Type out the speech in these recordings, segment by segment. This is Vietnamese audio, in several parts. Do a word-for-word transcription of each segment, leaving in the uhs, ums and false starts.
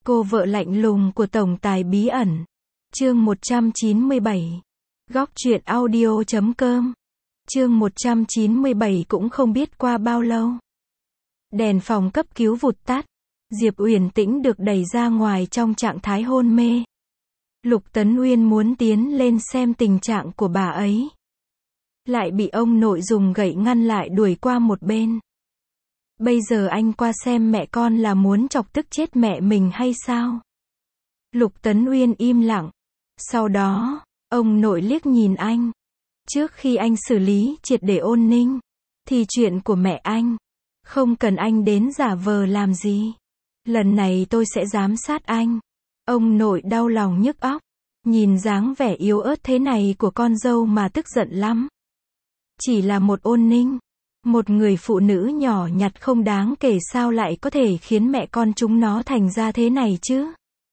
Cô vợ lạnh lùng của tổng tài bí ẩn. Chương một trăm chín mươi bảy. Góc truyện audio chấm com. Chương một trăm chín mươi bảy. Cũng không biết qua bao lâu, đèn phòng cấp cứu vụt tắt. Diệp Uyển Tĩnh được đẩy ra ngoài trong trạng thái hôn mê. Lục Tấn Uyên muốn tiến lên xem tình trạng của bà ấy, lại bị ông nội dùng gậy ngăn lại, đuổi qua một bên. Bây giờ anh qua xem mẹ con là muốn chọc tức chết mẹ mình hay sao? Lục Tấn Uyên im lặng. Sau đó, ông nội liếc nhìn anh. Trước khi anh xử lý triệt để Ôn Ninh, thì chuyện của mẹ anh, không cần anh đến giả vờ làm gì. Lần này tôi sẽ giám sát anh. Ông nội đau lòng nhức óc, nhìn dáng vẻ yếu ớt thế này của con dâu mà tức giận lắm. Chỉ là một Ôn Ninh, một người phụ nữ nhỏ nhặt không đáng kể, sao lại có thể khiến mẹ con chúng nó thành ra thế này chứ?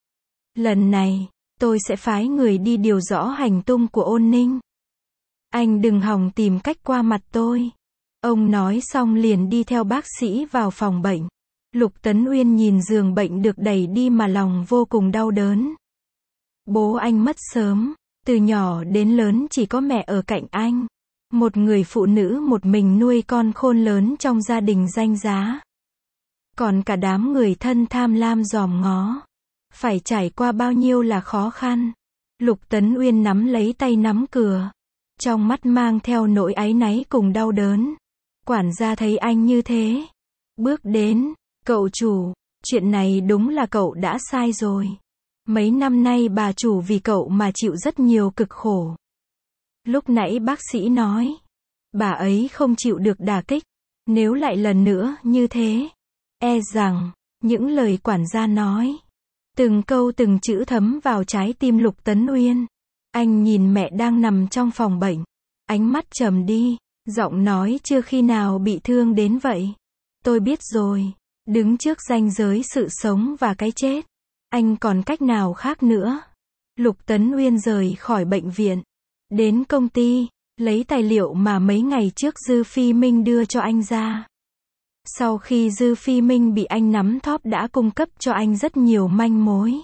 Lần này, tôi sẽ phái người đi điều rõ hành tung của Ôn Ninh. Anh đừng hòng tìm cách qua mặt tôi. Ông nói xong liền đi theo bác sĩ vào phòng bệnh. Lục Tấn Uyên nhìn giường bệnh được đẩy đi mà lòng vô cùng đau đớn. Bố anh mất sớm, từ nhỏ đến lớn chỉ có mẹ ở cạnh anh. Một người phụ nữ một mình nuôi con khôn lớn trong gia đình danh giá. Còn cả đám người thân tham lam dòm ngó, phải trải qua bao nhiêu là khó khăn. Lục Tấn Uyên nắm lấy tay nắm cửa, trong mắt mang theo nỗi áy náy cùng đau đớn. Quản gia thấy anh như thế, bước đến. Cậu chủ, chuyện này đúng là cậu đã sai rồi. Mấy năm nay bà chủ vì cậu mà chịu rất nhiều cực khổ. Lúc nãy bác sĩ nói, bà ấy không chịu được đả kích. Nếu lại lần nữa như thế, e rằng, những lời quản gia nói, từng câu từng chữ thấm vào trái tim Lục Tấn Uyên. Anh nhìn mẹ đang nằm trong phòng bệnh, ánh mắt trầm đi, giọng nói chưa khi nào bị thương đến vậy. Tôi biết rồi. Đứng trước ranh giới sự sống và cái chết, anh còn cách nào khác nữa? Lục Tấn Uyên rời khỏi bệnh viện, đến công ty, lấy tài liệu mà mấy ngày trước Dư Phi Minh đưa cho anh ra. Sau khi Dư Phi Minh bị anh nắm thóp đã cung cấp cho anh rất nhiều manh mối.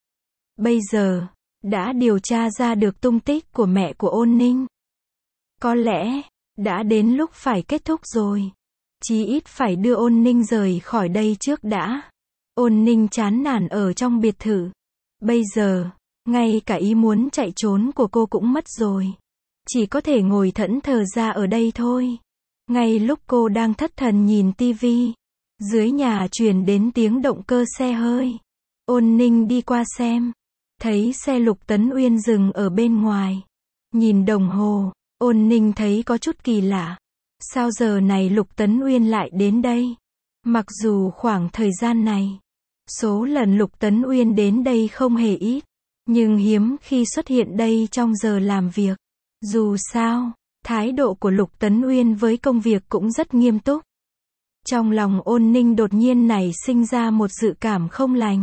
Bây giờ, đã điều tra ra được tung tích của mẹ của Ôn Ninh. Có lẽ, đã đến lúc phải kết thúc rồi. Chí ít phải đưa Ôn Ninh rời khỏi đây trước đã. Ôn Ninh chán nản ở trong biệt thự. Bây giờ, ngay cả ý muốn chạy trốn của cô cũng mất rồi. Chỉ có thể ngồi thẫn thờ ra ở đây thôi. Ngay lúc cô đang thất thần nhìn tivi, dưới nhà truyền đến tiếng động cơ xe hơi. Ôn Ninh đi qua xem, thấy xe Lục Tấn Uyên dừng ở bên ngoài. Nhìn đồng hồ, Ôn Ninh thấy có chút kỳ lạ. Sao giờ này Lục Tấn Uyên lại đến đây? Mặc dù khoảng thời gian này, số lần Lục Tấn Uyên đến đây không hề ít, nhưng hiếm khi xuất hiện đây trong giờ làm việc. Dù sao, thái độ của Lục Tấn Uyên với công việc cũng rất nghiêm túc. Trong lòng Ôn Ninh đột nhiên nảy sinh ra một dự cảm không lành.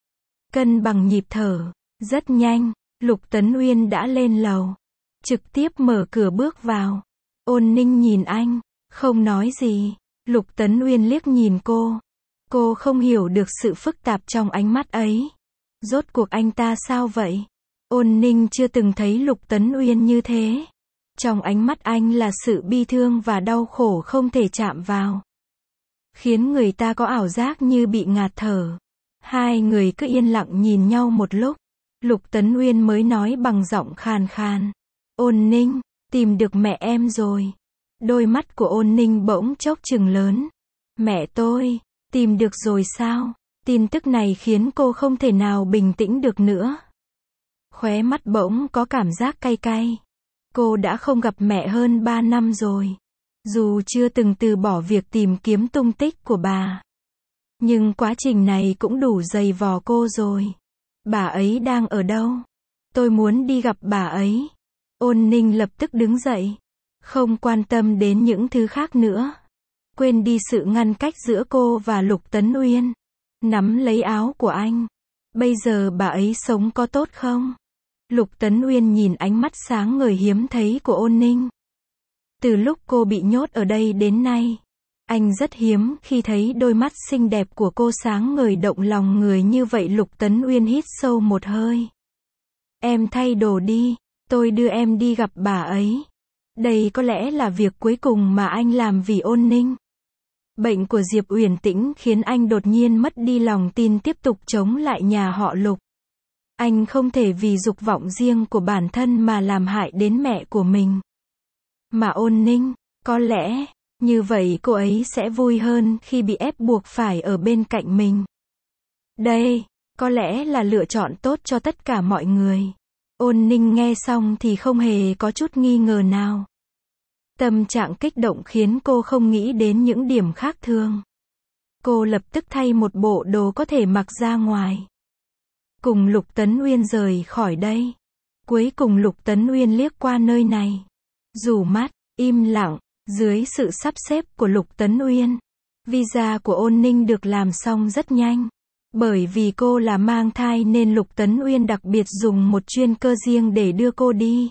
Cân bằng nhịp thở, rất nhanh, Lục Tấn Uyên đã lên lầu, trực tiếp mở cửa bước vào. Ôn Ninh nhìn anh, không nói gì. Lục Tấn Uyên liếc nhìn cô. Cô không hiểu được sự phức tạp trong ánh mắt ấy. Rốt cuộc anh ta sao vậy? Ôn Ninh chưa từng thấy Lục Tấn Uyên như thế. Trong ánh mắt anh là sự bi thương và đau khổ không thể chạm vào, khiến người ta có ảo giác như bị ngạt thở. Hai người cứ yên lặng nhìn nhau một lúc. Lục Tấn Uyên mới nói bằng giọng khàn khàn. Ôn Ninh, tìm được mẹ em rồi. Đôi mắt của Ôn Ninh bỗng chốc trừng lớn. Mẹ tôi, tìm được rồi sao? Tin tức này khiến cô không thể nào bình tĩnh được nữa. Khóe mắt bỗng có cảm giác cay cay. Cô đã không gặp mẹ hơn ba năm rồi. Dù chưa từng từ bỏ việc tìm kiếm tung tích của bà, nhưng quá trình này cũng đủ dày vò cô rồi. Bà ấy đang ở đâu? Tôi muốn đi gặp bà ấy. Ôn Ninh lập tức đứng dậy, không quan tâm đến những thứ khác nữa. Quên đi sự ngăn cách giữa cô và Lục Tấn Uyên. Nắm lấy áo của anh. Bây giờ bà ấy sống có tốt không? Lục Tấn Uyên nhìn ánh mắt sáng ngời hiếm thấy của Ôn Ninh. Từ lúc cô bị nhốt ở đây đến nay, Anh rất hiếm khi thấy đôi mắt xinh đẹp của cô sáng ngời động lòng người như vậy. Lục Tấn Uyên hít sâu một hơi. Em thay đồ đi, tôi đưa em đi gặp bà ấy. Đây có lẽ là việc cuối cùng mà anh làm vì Ôn Ninh. Bệnh của Diệp Uyển Tĩnh khiến anh đột nhiên mất đi lòng tin tiếp tục chống lại nhà họ Lục. Anh không thể vì dục vọng riêng của bản thân mà làm hại đến mẹ của mình. Mà Ôn Ninh, có lẽ, như vậy cô ấy sẽ vui hơn khi bị ép buộc phải ở bên cạnh mình. Đây, có lẽ là lựa chọn tốt cho tất cả mọi người. Ôn Ninh nghe xong thì không hề có chút nghi ngờ nào. Tâm trạng kích động khiến cô không nghĩ đến những điểm khác thường. Cô lập tức thay một bộ đồ có thể mặc ra ngoài. Cùng Lục Tấn Uyên rời khỏi đây. Cuối cùng Lục Tấn Uyên liếc qua nơi này. Rủ mắt, im lặng, dưới sự sắp xếp của Lục Tấn Uyên. Visa của Ôn Ninh được làm xong rất nhanh. Bởi vì cô là mang thai nên Lục Tấn Uyên đặc biệt dùng một chuyên cơ riêng để đưa cô đi.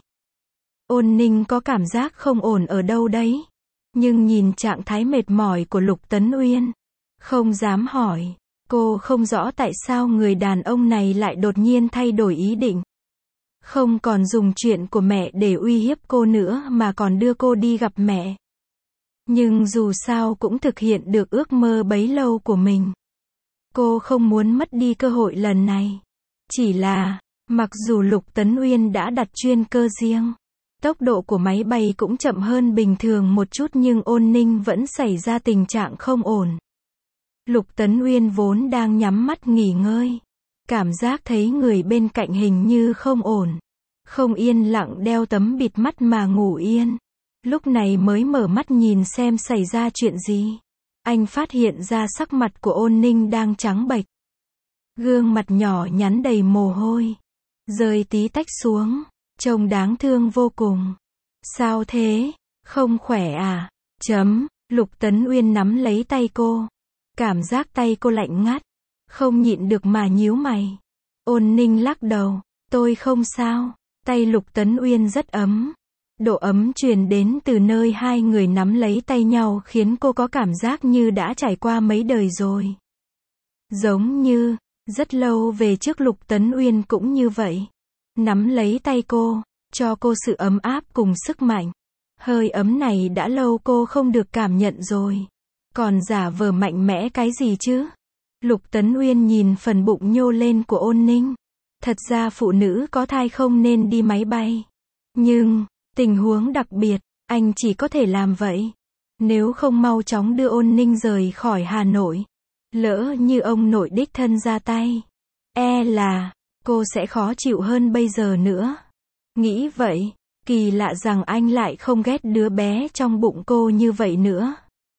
Ôn Ninh có cảm giác không ổn ở đâu đấy. Nhưng nhìn trạng thái mệt mỏi của Lục Tấn Uyên, không dám hỏi. Cô không rõ tại sao người đàn ông này lại đột nhiên thay đổi ý định. Không còn dùng chuyện của mẹ để uy hiếp cô nữa mà còn đưa cô đi gặp mẹ. Nhưng dù sao cũng thực hiện được ước mơ bấy lâu của mình. Cô không muốn mất đi cơ hội lần này. Chỉ là, mặc dù Lục Tấn Uyên đã đặt chuyên cơ riêng, tốc độ của máy bay cũng chậm hơn bình thường một chút nhưng Ôn Ninh vẫn xảy ra tình trạng không ổn. Lục Tấn Uyên vốn đang nhắm mắt nghỉ ngơi. Cảm giác thấy người bên cạnh hình như không ổn. Không yên lặng đeo tấm bịt mắt mà ngủ yên. Lúc này mới mở mắt nhìn xem xảy ra chuyện gì. Anh phát hiện ra sắc mặt của Ôn Ninh đang trắng bệch. Gương mặt nhỏ nhắn đầy mồ hôi. Rơi tí tách xuống. Trông đáng thương vô cùng. Sao thế? Không khỏe à? Chấm. Lục Tấn Uyên nắm lấy tay cô. Cảm giác tay cô lạnh ngắt. Không nhịn được mà nhíu mày. Ôn Ninh lắc đầu. Tôi không sao. Tay Lục Tấn Uyên rất ấm. Độ ấm truyền đến từ nơi hai người nắm lấy tay nhau khiến cô có cảm giác như đã trải qua mấy đời rồi. Giống như, rất lâu về trước Lục Tấn Uyên cũng như vậy. Nắm lấy tay cô, cho cô sự ấm áp cùng sức mạnh. Hơi ấm này đã lâu cô không được cảm nhận rồi. Còn giả vờ mạnh mẽ cái gì chứ? Lục Tấn Uyên nhìn phần bụng nhô lên của Ôn Ninh. Thật ra phụ nữ có thai không nên đi máy bay. Nhưng, tình huống đặc biệt, anh chỉ có thể làm vậy. Nếu không mau chóng đưa Ôn Ninh rời khỏi Hà Nội. Lỡ như ông nội đích thân ra tay. E là, cô sẽ khó chịu hơn bây giờ nữa. Nghĩ vậy, kỳ lạ rằng anh lại không ghét đứa bé trong bụng cô như vậy nữa.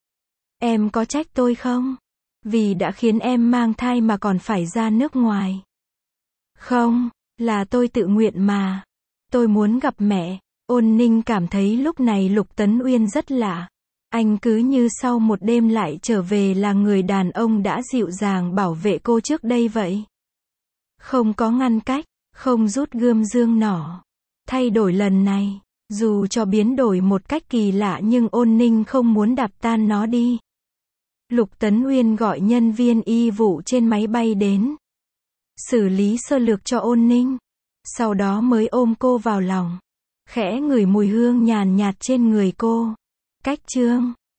Em có trách tôi không? Vì đã khiến em mang thai mà còn phải ra nước ngoài. Không, là tôi tự nguyện mà. Tôi muốn gặp mẹ. Ôn Ninh cảm thấy lúc này Lục Tấn Uyên rất lạ. Anh cứ như sau một đêm lại trở về là người đàn ông đã dịu dàng bảo vệ cô trước đây vậy. Không có ngăn cách, không rút gươm dương nỏ. Thay đổi lần này, dù cho biến đổi một cách kỳ lạ nhưng Ôn Ninh không muốn đạp tan nó đi. Lục Tấn Uyên gọi nhân viên y vụ trên máy bay đến. Xử lý sơ lược cho Ôn Ninh. Sau đó mới ôm cô vào lòng. Khẽ ngửi mùi hương nhàn nhạt trên người cô. Cách chương